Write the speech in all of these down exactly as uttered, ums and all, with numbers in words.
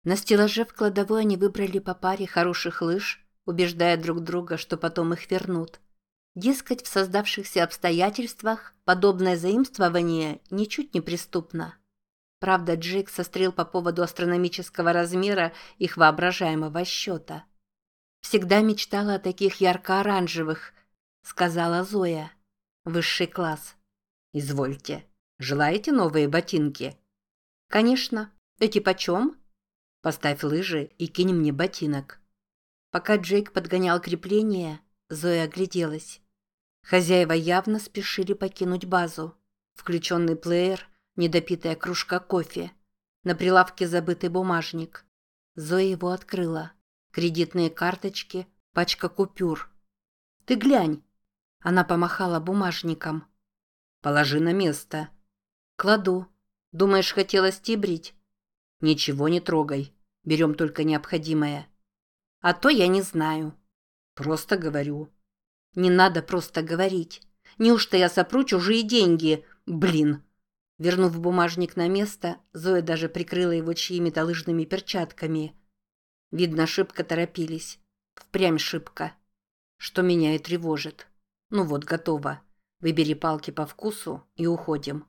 На стеллаже в кладовой они выбрали по паре хороших лыж, убеждая друг друга, что потом их вернут. Дескать, в создавшихся обстоятельствах подобное заимствование ничуть не преступно. Правда, Джейк сострил по поводу астрономического размера их воображаемого счета. «Всегда мечтала о таких ярко-оранжевых», — сказала Зоя. «Высший класс». «Извольте. Желаете новые ботинки?» «Конечно. Эти почем?» «Поставь лыжи и кинь мне ботинок». Пока Джейк подгонял крепление, Зоя огляделась. Хозяева явно спешили покинуть базу. Включенный плеер, недопитая кружка кофе. На прилавке забытый бумажник. Зоя его открыла. Кредитные карточки, пачка купюр. «Ты глянь!» Она помахала бумажником. «Положи на место». «Кладу. Думаешь, хотела стибрить?» «Ничего не трогай. Берем только необходимое». «А то я не знаю». «Просто говорю». «Не надо просто говорить. Неужто я сопру чужие деньги? Блин!» Вернув бумажник на место, Зоя даже прикрыла его чьими-то лыжными перчатками. Видно, шибко торопились. Впрямь шибко. Что меня и тревожит. Ну вот, готово. Выбери палки по вкусу и уходим.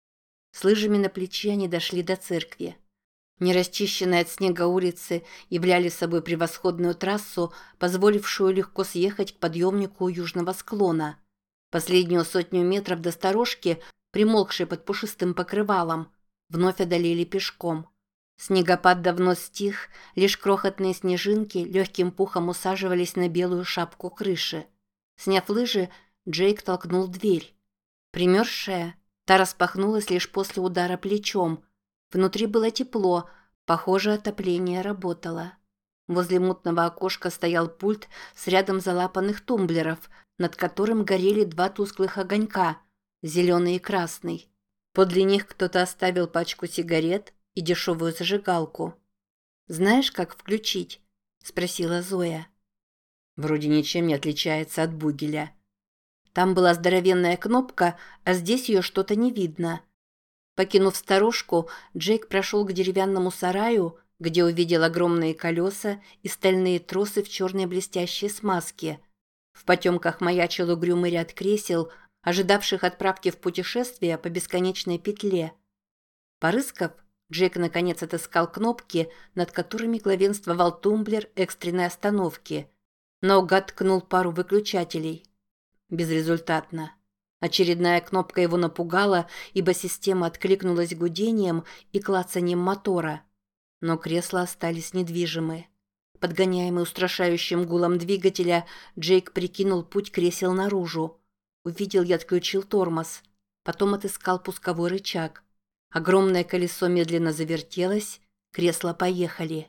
С лыжами на плече они дошли до церкви. Нерасчищенные от снега улицы являли собой превосходную трассу, позволившую легко съехать к подъемнику у южного склона. Последнюю сотню метров до сторожки, примолкшей под пушистым покрывалом, вновь одолели пешком. Снегопад давно стих, лишь крохотные снежинки легким пухом усаживались на белую шапку крыши. Сняв лыжи, Джейк толкнул дверь. Примерзшая, та распахнулась лишь после удара плечом. Внутри было тепло, похоже, отопление работало. Возле мутного окошка стоял пульт с рядом залапанных тумблеров, над которым горели два тусклых огонька, зеленый и красный. Подле них кто-то оставил пачку сигарет и дешевую зажигалку. «Знаешь, как включить?» – спросила Зоя. «Вроде ничем не отличается от бугеля». Там была здоровенная кнопка, а здесь ее что-то не видно. Покинув сторожку, Джейк прошел к деревянному сараю, где увидел огромные колеса и стальные тросы в черной блестящей смазке. В потемках маячил угрюмый ряд кресел, ожидавших отправки в путешествие по бесконечной петле. Порыскав, Джейк наконец отыскал кнопки, над которыми главенствовал тумблер экстренной остановки. Наугад ткнул пару выключателей. Безрезультатно. Очередная кнопка его напугала, ибо система откликнулась гудением и клацанием мотора. Но кресла остались недвижимы. Подгоняемый устрашающим гулом двигателя, Джейк прикинул путь кресел наружу. Увидел и отключил тормоз. Потом отыскал пусковой рычаг. Огромное колесо медленно завертелось, кресла поехали.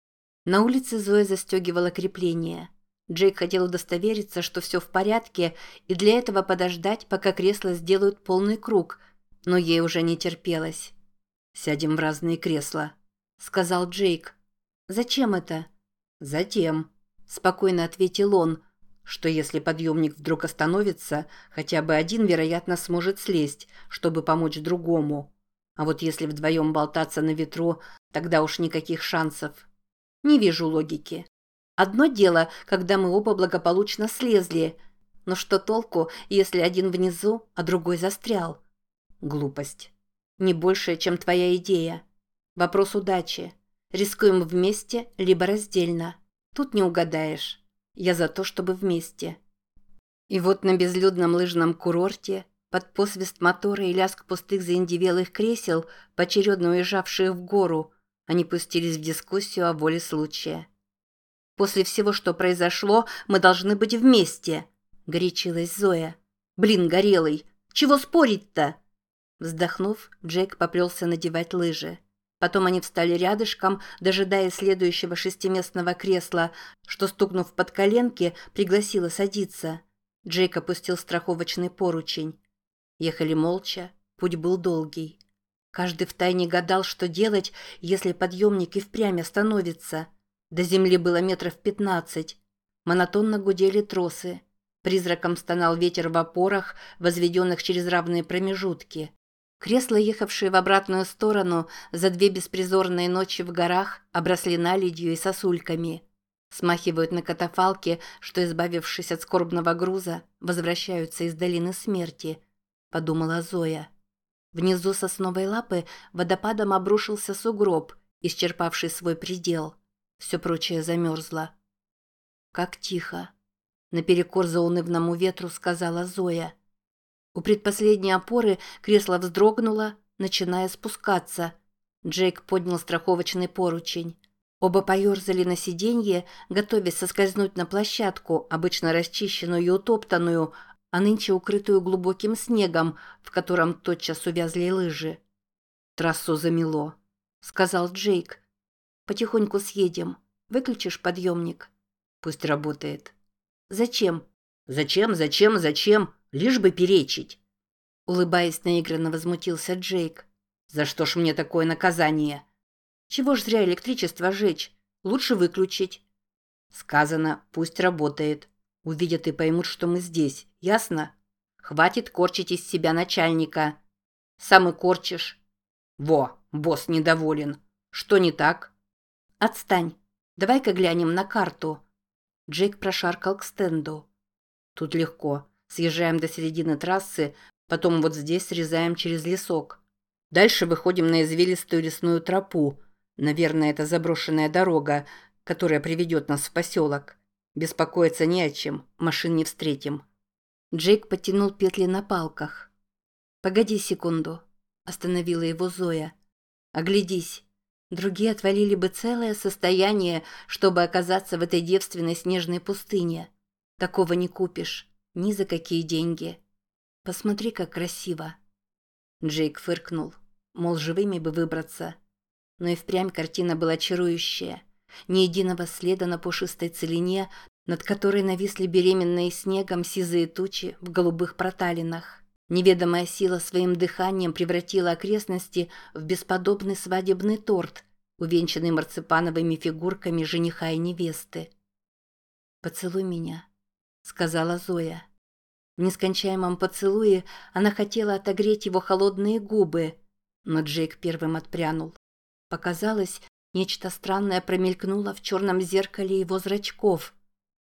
На улице Зоя застегивала крепление. Джейк хотел удостовериться, что все в порядке, и для этого подождать, пока кресла сделают полный круг, но ей уже не терпелось. «Сядем в разные кресла», — сказал Джейк. «Зачем это?» «Затем», — спокойно ответил он, «что если подъемник вдруг остановится, хотя бы один, вероятно, сможет слезть, чтобы помочь другому. А вот если вдвоем болтаться на ветру, тогда уж никаких шансов. Не вижу логики. Одно дело, когда мы оба благополучно слезли. Но что толку, если один внизу, а другой застрял? Глупость. Не большая, чем твоя идея. Вопрос удачи. Рискуем вместе, либо раздельно. Тут не угадаешь. Я за то, чтобы вместе». И вот на безлюдном лыжном курорте, под посвист мотора и лязг пустых заиндевелых кресел, поочередно уезжавших в гору, они пустились в дискуссию о воле случая. «После всего, что произошло, мы должны быть вместе», — горячилась Зоя. «Блин, горелый, чего спорить-то?» Вздохнув, Джейк поплелся надевать лыжи. Потом они встали рядышком, дожидаясь следующего шестиместного кресла, что, стукнув под коленки, пригласило садиться. Джейк опустил страховочный поручень. Ехали молча, путь был долгий. Каждый втайне гадал, что делать, если подъемник и впрямь остановится. До земли было метров пятнадцать. Монотонно гудели тросы. Призраком стонал ветер в опорах, возведенных через равные промежутки. Кресла, ехавшие в обратную сторону за две беспризорные ночи в горах, обросли наледью и сосульками. Смахивают на катафалки, что, избавившись от скорбного груза, возвращаются из долины смерти, подумала Зоя. Внизу сосновой лапы водопадом обрушился сугроб, исчерпавший свой предел. Все прочее замерзло. «Как тихо!» — наперекор заунывному ветру сказала Зоя. У предпоследней опоры кресло вздрогнуло, начиная спускаться. Джейк поднял страховочный поручень. Оба поерзали на сиденье, готовясь соскользнуть на площадку, обычно расчищенную и утоптанную, а нынче укрытую глубоким снегом, в котором тотчас увязли лыжи. «Трассу замело», — сказал Джейк. «Потихоньку съедем. Выключишь подъемник?» «Пусть работает». «Зачем?» «Зачем, зачем, зачем? Лишь бы перечить!» Улыбаясь наигранно, возмутился Джейк. «За что ж мне такое наказание?» «Чего ж зря электричество жечь? Лучше выключить». «Сказано, пусть работает. Увидят и поймут, что мы здесь. Ясно? Хватит корчить из себя начальника. Сам и корчишь». «Во, босс недоволен. Что не так?» «Отстань. Давай-ка глянем на карту». Джейк прошаркал к стенду. «Тут легко. Съезжаем до середины трассы, потом вот здесь срезаем через лесок. Дальше выходим на извилистую лесную тропу. Наверное, это заброшенная дорога, которая приведет нас в поселок. Беспокоиться не о чем, машин не встретим». Джейк потянул петли на палках. «Погоди секунду», — остановила его Зоя. «Оглядись. Другие отвалили бы целое состояние, чтобы оказаться в этой девственной снежной пустыне. Такого не купишь. Ни за какие деньги. Посмотри, как красиво». Джейк фыркнул, мол, живыми бы выбраться. Но и впрямь картина была чарующая. Ни единого следа на пушистой целине, над которой нависли беременные снегом сизые тучи в голубых проталинах. Неведомая сила своим дыханием превратила окрестности в бесподобный свадебный торт, увенчанный марципановыми фигурками жениха и невесты. «Поцелуй меня», — сказала Зоя. В нескончаемом поцелуе она хотела отогреть его холодные губы, но Джейк первым отпрянул. Показалось, нечто странное промелькнуло в черном зеркале его зрачков.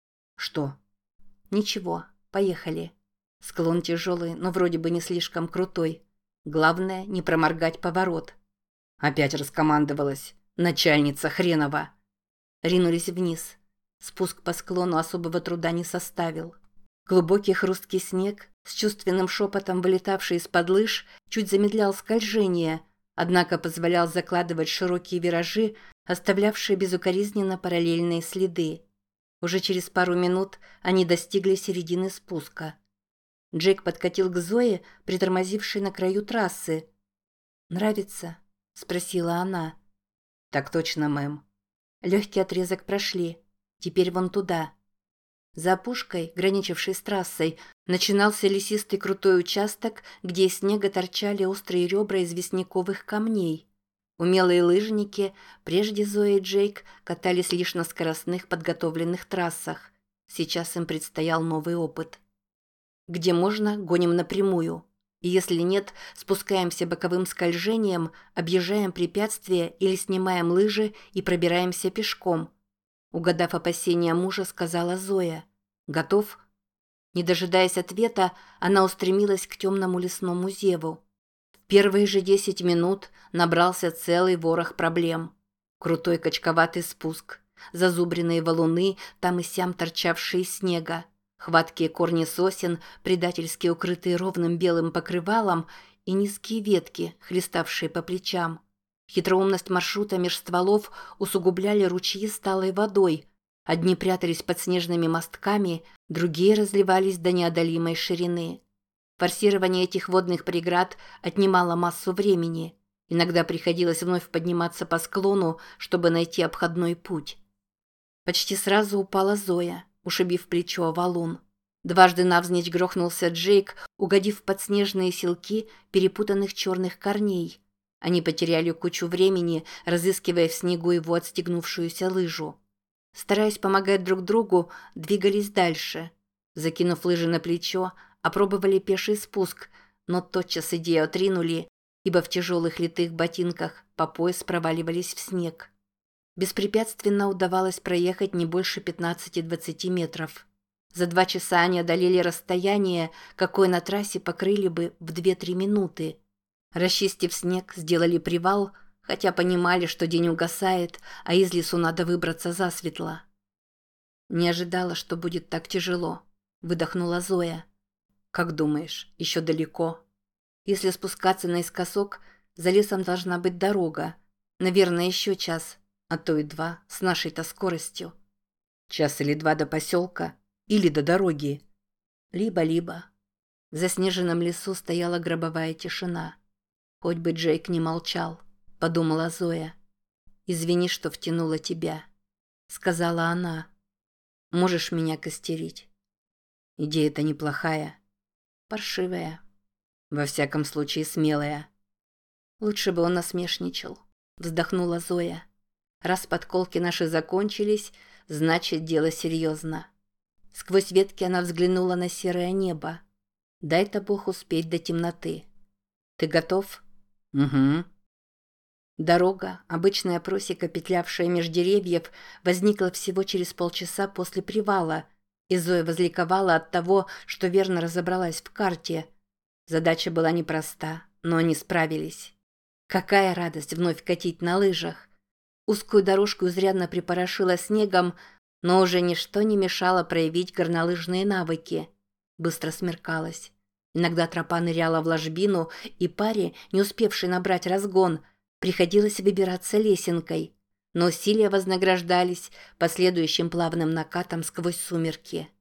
«Что?» «Ничего, поехали. Склон тяжелый, но вроде бы не слишком крутой. Главное, не проморгать поворот». Опять раскомандовалась. Начальница хренова. Ринулись вниз. Спуск по склону особого труда не составил. Глубокий хрусткий снег, с чувственным шепотом вылетавший из-под лыж, чуть замедлял скольжение, однако позволял закладывать широкие виражи, оставлявшие безукоризненно параллельные следы. Уже через пару минут они достигли середины спуска. Джейк подкатил к Зое, притормозившей на краю трассы. «Нравится?» – спросила она. «Так точно, мэм». Легкий отрезок прошли. Теперь вон туда. За опушкой, граничившей с трассой, начинался лесистый крутой участок, где из снега торчали острые ребра известняковых камней. Умелые лыжники, прежде Зоя и Джейк, катались лишь на скоростных подготовленных трассах. Сейчас им предстоял новый опыт. Где можно, гоним напрямую. И если нет, спускаемся боковым скольжением, объезжаем препятствия или снимаем лыжи и пробираемся пешком. Угадав опасения мужа, сказала Зоя. «Готов?» Не дожидаясь ответа, она устремилась к темному лесному зеву. В первые же десять минут набрался целый ворох проблем. Крутой качковатый спуск, зазубренные валуны, там и сям торчавшие из снега, хваткие корни сосен, предательски укрытые ровным белым покрывалом, и низкие ветки, хлеставшие по плечам. Хитроумность маршрута меж стволов усугубляли ручьи с талой водой. Одни прятались под снежными мостками, другие разливались до неодолимой ширины. Форсирование этих водных преград отнимало массу времени. Иногда приходилось вновь подниматься по склону, чтобы найти обходной путь. Почти сразу упала Зоя, ушибив плечо о валун. Дважды навзничь грохнулся Джейк, угодив под снежные селки перепутанных черных корней. Они потеряли кучу времени, разыскивая в снегу его отстегнувшуюся лыжу. Стараясь помогать друг другу, двигались дальше. Закинув лыжи на плечо, опробовали пеший спуск, но тотчас идею отринули ибо в тяжелых литых ботинках по пояс проваливались в снег. Беспрепятственно удавалось проехать не больше пятнадцати-двадцати метров. За два часа они одолели расстояние, какое на трассе покрыли бы в две-три минуты. Расчистив снег, сделали привал, хотя понимали, что день угасает, а из лесу надо выбраться засветло. «Не ожидала, что будет так тяжело», — выдохнула Зоя. «Как думаешь, еще далеко?» «Если спускаться наискосок, за лесом должна быть дорога. Наверное, еще час, а то и два, с нашей-то скоростью. Час или два до поселка, или до дороги. Либо-либо». В заснеженном лесу стояла гробовая тишина. «Хоть бы Джейк не молчал», — подумала Зоя. «Извини, что втянула тебя», — сказала она. «Можешь меня костерить. Идея-то неплохая. Паршивая. Во всяком случае, смелая». «Лучше бы он насмешничал», — вздохнула Зоя. «Раз подколки наши закончились, значит, дело серьезно». Сквозь ветки она взглянула на серое небо. «Дай-то Бог успеть до темноты. Ты готов?» «Угу». Дорога, обычная просека, петлявшая меж деревьев, возникла всего через полчаса после привала, и Зоя возликовала от того, что верно разобралась в карте. Задача была непроста, но они справились. Какая радость вновь катить на лыжах! Узкую дорожку изрядно припорошила снегом, но уже ничто не мешало проявить горнолыжные навыки. Быстро смеркалось. Иногда тропа ныряла в ложбину, и паре, не успевшей набрать разгон, приходилось выбираться лесенкой, но усилия вознаграждались последующим плавным накатом сквозь сумерки.